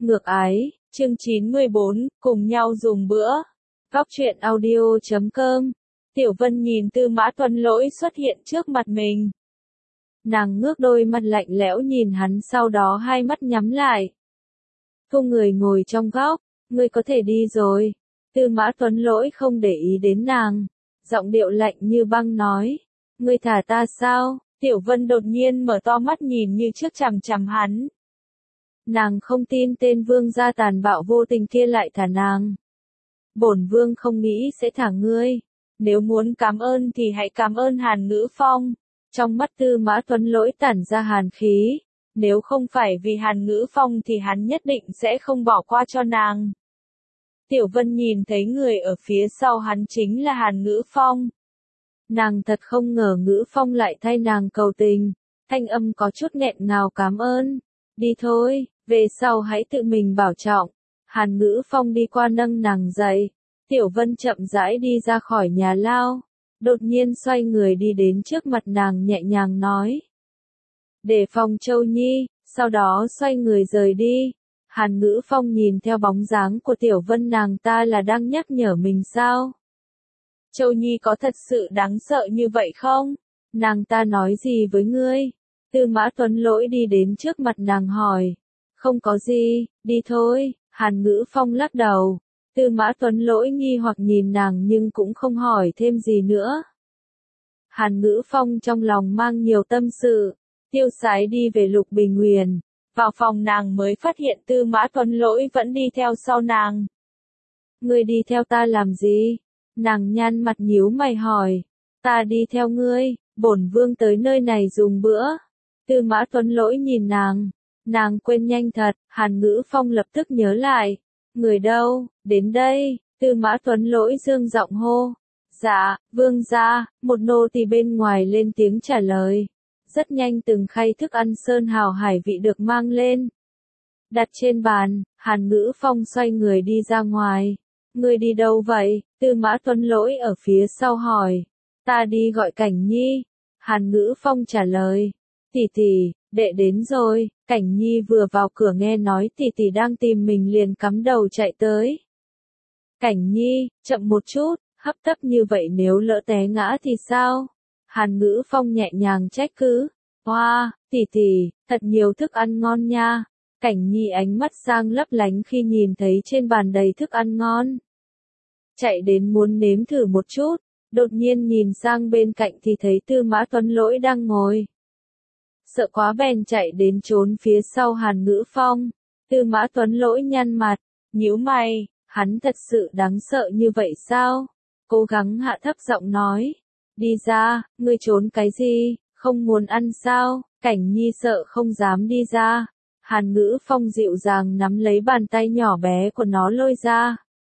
Ngược ái, chương 94, cùng nhau dùng bữa. Góc truyện audio.com. Tiểu Vân nhìn Tư Mã Tuấn Lỗi xuất hiện trước mặt mình. Nàng ngước đôi mắt lạnh lẽo nhìn hắn, sau đó hai mắt nhắm lại. Thu người ngồi trong góc, ngươi có thể đi rồi. Tư Mã Tuấn Lỗi không để ý đến nàng, giọng điệu lạnh như băng nói. Ngươi thả ta sao? Tiểu Vân đột nhiên mở to mắt nhìn như trước chằm chằm hắn. Nàng không tin tên vương gia tàn bạo vô tình kia lại thả nàng. Bổn vương không nghĩ sẽ thả ngươi. Nếu muốn cảm ơn thì hãy cảm ơn Hàn Ngữ Phong. Trong mắt Tư Mã Tuấn Lỗi tản ra hàn khí. Nếu không phải vì Hàn Ngữ Phong thì hắn nhất định sẽ không bỏ qua cho nàng. Tiểu Vân nhìn thấy người ở phía sau hắn chính là Hàn Ngữ Phong. Nàng thật không ngờ Ngữ Phong lại thay nàng cầu tình. Thanh âm có chút nghẹn ngào cảm ơn. Đi thôi, về sau hãy tự mình bảo trọng. Hàn Ngữ Phong đi qua nâng nàng dậy. Tiểu Vân chậm rãi đi ra khỏi nhà lao. Đột nhiên xoay người đi đến trước mặt nàng nhẹ nhàng nói. Để phòng Châu Nhi, sau đó xoay người rời đi. Hàn Ngữ Phong nhìn theo bóng dáng của Tiểu Vân, nàng ta là đang nhắc nhở mình sao? Châu Nhi có thật sự đáng sợ như vậy không? Nàng ta nói gì với ngươi? Tư Mã Tuấn Lỗi đi đến trước mặt nàng hỏi. Không có gì, đi thôi. Hàn Ngữ Phong lắc đầu. Tư Mã Tuấn Lỗi nghi hoặc nhìn nàng nhưng cũng không hỏi thêm gì nữa. Hàn Ngữ Phong trong lòng mang nhiều tâm sự, tiêu sái đi về Lục Bình Huyền. Vào phòng nàng mới phát hiện Tư Mã Tuấn Lỗi vẫn đi theo sau nàng. Ngươi đi theo ta làm gì? Nàng nhăn mặt nhíu mày hỏi. Ta đi theo ngươi, bổn vương tới nơi này dùng bữa. Tư Mã Tuấn Lỗi nhìn nàng quên nhanh thật. Hàn Ngữ Phong lập tức nhớ lại. Người đâu, đến đây. Tư Mã Tuấn Lỗi dương giọng hô. Dạ, vương gia. Một nô tỳ bên ngoài lên tiếng trả lời. Rất nhanh từng khay thức ăn sơn hào hải vị được mang lên. Đặt trên bàn, Hàn Ngữ Phong xoay người đi ra ngoài. Ngươi đi đâu vậy? Tư Mã Tuấn Lỗi ở phía sau hỏi. Ta đi gọi Cảnh Nhi. Hàn Ngữ Phong trả lời. Tỷ tỷ, đệ đến rồi. Cảnh Nhi vừa vào cửa nghe nói tỷ tỷ đang tìm mình liền cắm đầu chạy tới. Cảnh Nhi, chậm một chút, hấp tấp như vậy nếu lỡ té ngã thì sao? Hàn Ngữ Phong nhẹ nhàng trách cứ. Hoa, tỷ tỷ, thật nhiều thức ăn ngon nha. Cảnh Nhi ánh mắt sang lấp lánh khi nhìn thấy trên bàn đầy thức ăn ngon. Chạy đến muốn nếm thử một chút, đột nhiên nhìn sang bên cạnh thì thấy Tư Mã Tuấn Lỗi đang ngồi. Sợ quá bèn chạy đến trốn phía sau Hàn Ngữ Phong. Tư Mã Tuấn Lỗi nhăn mặt, nhíu mày, hắn thật sự đáng sợ như vậy sao? Cố gắng hạ thấp giọng nói. Đi ra, ngươi trốn cái gì, không muốn ăn sao? Cảnh Nhi sợ không dám đi ra. Hàn Ngữ Phong dịu dàng nắm lấy bàn tay nhỏ bé của nó lôi ra.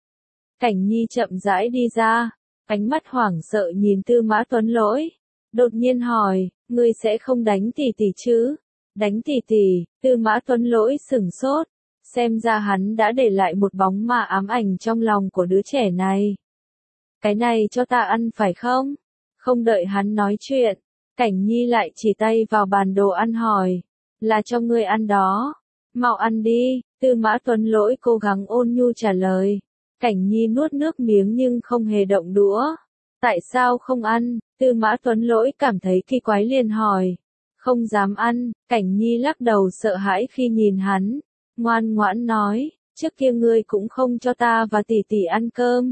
Cảnh Nhi chậm rãi đi ra, ánh mắt hoảng sợ nhìn Tư Mã Tuấn Lỗi. Đột nhiên hỏi, ngươi sẽ không đánh tỷ tỷ chứ? Đánh tỷ tỷ? Tư Mã Tuấn Lỗi sửng sốt. Xem ra hắn đã để lại một bóng ma ám ảnh trong lòng của đứa trẻ này. Cái này cho ta ăn phải không? Không đợi hắn nói chuyện, Cảnh Nhi lại chỉ tay vào bàn đồ ăn hỏi. Là cho ngươi ăn đó. Mau ăn đi. Tư Mã Tuấn Lỗi cố gắng ôn nhu trả lời. Cảnh Nhi nuốt nước miếng nhưng không hề động đũa. Tại sao không ăn? Tư Mã Tuấn Lỗi cảm thấy kỳ quái liền hỏi. Không dám ăn. Cảnh Nhi lắc đầu sợ hãi khi nhìn hắn. Ngoan ngoãn nói, trước kia ngươi cũng không cho ta và tỷ tỷ ăn cơm.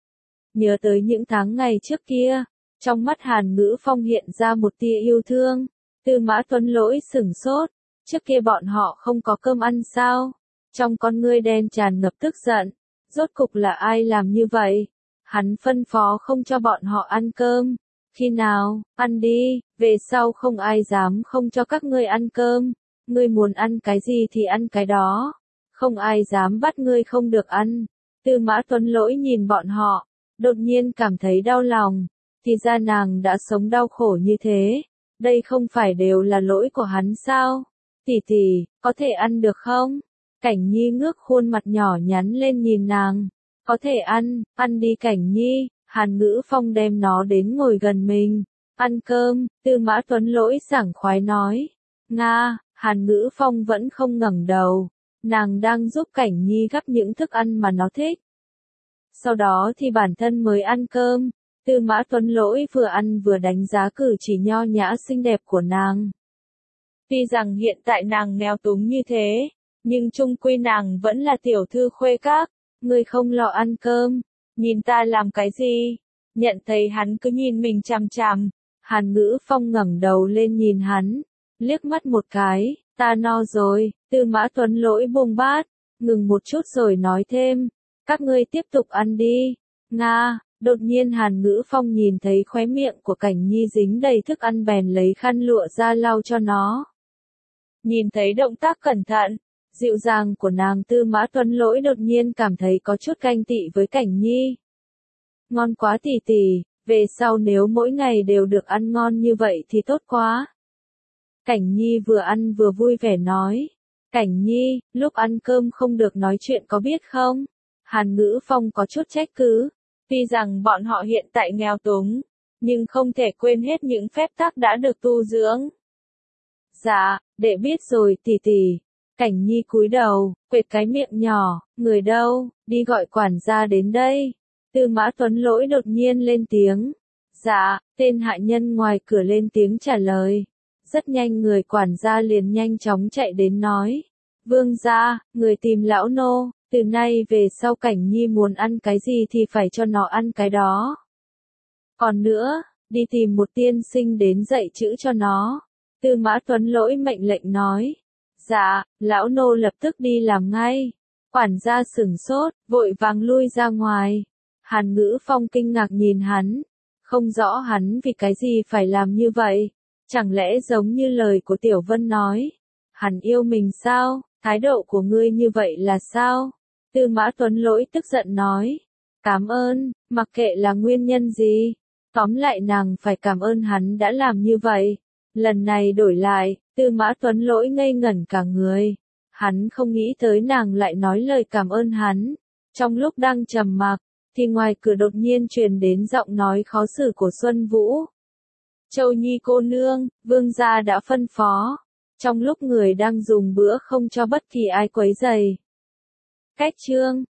Nhớ tới những tháng ngày trước kia, trong mắt Hàn Ngữ Phong hiện ra một tia yêu thương. Tư Mã Tuấn Lỗi sửng sốt. Trước kia bọn họ không có cơm ăn sao? Trong con ngươi đen tràn ngập tức giận. Rốt cục là ai làm như vậy? Hắn phân phó không cho bọn họ ăn cơm. Khi nào? Ăn đi, về sau không ai dám không cho các ngươi ăn cơm. Ngươi muốn ăn cái gì thì ăn cái đó. Không ai dám bắt ngươi không được ăn. Tư Mã Tuấn Lỗi nhìn bọn họ, đột nhiên cảm thấy đau lòng. Thì ra nàng đã sống đau khổ như thế. Đây không phải đều là lỗi của hắn sao? Tỷ tỷ, có thể ăn được không? Cảnh Nhi ngước khuôn mặt nhỏ nhắn lên nhìn nàng. Có thể ăn đi Cảnh Nhi. Hàn Ngữ Phong đem nó đến ngồi gần mình. Ăn cơm, Tư Mã Tuấn Lỗi sảng khoái nói. Nga, Hàn Ngữ Phong vẫn không ngẩng đầu. nàng đang giúp Cảnh Nhi gắp những thức ăn mà nó thích. Sau đó thì bản thân mới ăn cơm. Tư Mã Tuấn Lỗi vừa ăn vừa đánh giá cử chỉ nho nhã xinh đẹp của nàng. Tuy rằng hiện tại nàng nghèo túng như thế, nhưng chung quy nàng vẫn là tiểu thư khuê các. Ngươi không lo ăn cơm, nhìn ta làm cái gì? Nhận thấy hắn cứ nhìn mình chằm chằm, Hàn Ngữ Phong ngẩng đầu lên nhìn hắn, liếc mắt một cái, ta no rồi. Tư Mã Tuấn Lỗi buông bát, ngừng một chút rồi nói thêm, các ngươi tiếp tục ăn đi. Nga. Đột nhiên Hàn Ngữ Phong nhìn thấy khóe miệng của Cảnh Nhi dính đầy thức ăn bèn lấy khăn lụa ra lau cho nó. Nhìn thấy động tác cẩn thận, dịu dàng của nàng, Tư Mã Tuấn Lỗi đột nhiên cảm thấy có chút ganh tị với Cảnh Nhi. Ngon quá tỷ tỷ, về sau nếu mỗi ngày đều được ăn ngon như vậy thì tốt quá. Cảnh Nhi vừa ăn vừa vui vẻ nói. Cảnh Nhi, lúc ăn cơm không được nói chuyện có biết không? Hàn Ngữ Phong có chút trách cứ. Tuy rằng bọn họ hiện tại nghèo túng, nhưng không thể quên hết những phép tắc đã được tu dưỡng. Dạ, đệ biết rồi tỷ tỷ. Cảnh Nhi cúi đầu, quệt cái miệng nhỏ, người đâu, đi gọi quản gia đến đây. Tư Mã Tuấn Lỗi đột nhiên lên tiếng. Dạ, tên hạ nhân ngoài cửa lên tiếng trả lời. Rất nhanh người quản gia liền nhanh chóng chạy đến nói. Vương gia, người tìm lão nô. Từ nay về sau Cảnh Nhi muốn ăn cái gì thì phải cho nó ăn cái đó. Còn nữa, đi tìm một tiên sinh đến dạy chữ cho nó. Tư Mã Tuấn Lỗi mệnh lệnh nói. Dạ, lão nô lập tức đi làm ngay. Quản gia sửng sốt, vội vàng lui ra ngoài. Hàn Ngữ Phong kinh ngạc nhìn hắn. Không rõ hắn vì cái gì phải làm như vậy. Chẳng lẽ giống như lời của Tiểu Vân nói. Hắn yêu mình sao? Thái độ của ngươi như vậy là sao? Tư Mã Tuấn Lỗi tức giận nói. Cảm ơn, mặc kệ là nguyên nhân gì. Tóm lại nàng phải cảm ơn hắn đã làm như vậy. Lần này đổi lại, Tư Mã Tuấn Lỗi ngây ngẩn cả người. Hắn không nghĩ tới nàng lại nói lời cảm ơn hắn. Trong lúc đang trầm mặc, thì ngoài cửa đột nhiên truyền đến giọng nói khó xử của Xuân Vũ. Châu Nhi cô nương, vương gia đã phân phó. Trong lúc người đang dùng bữa không cho bất kỳ ai quấy rầy. Cách chương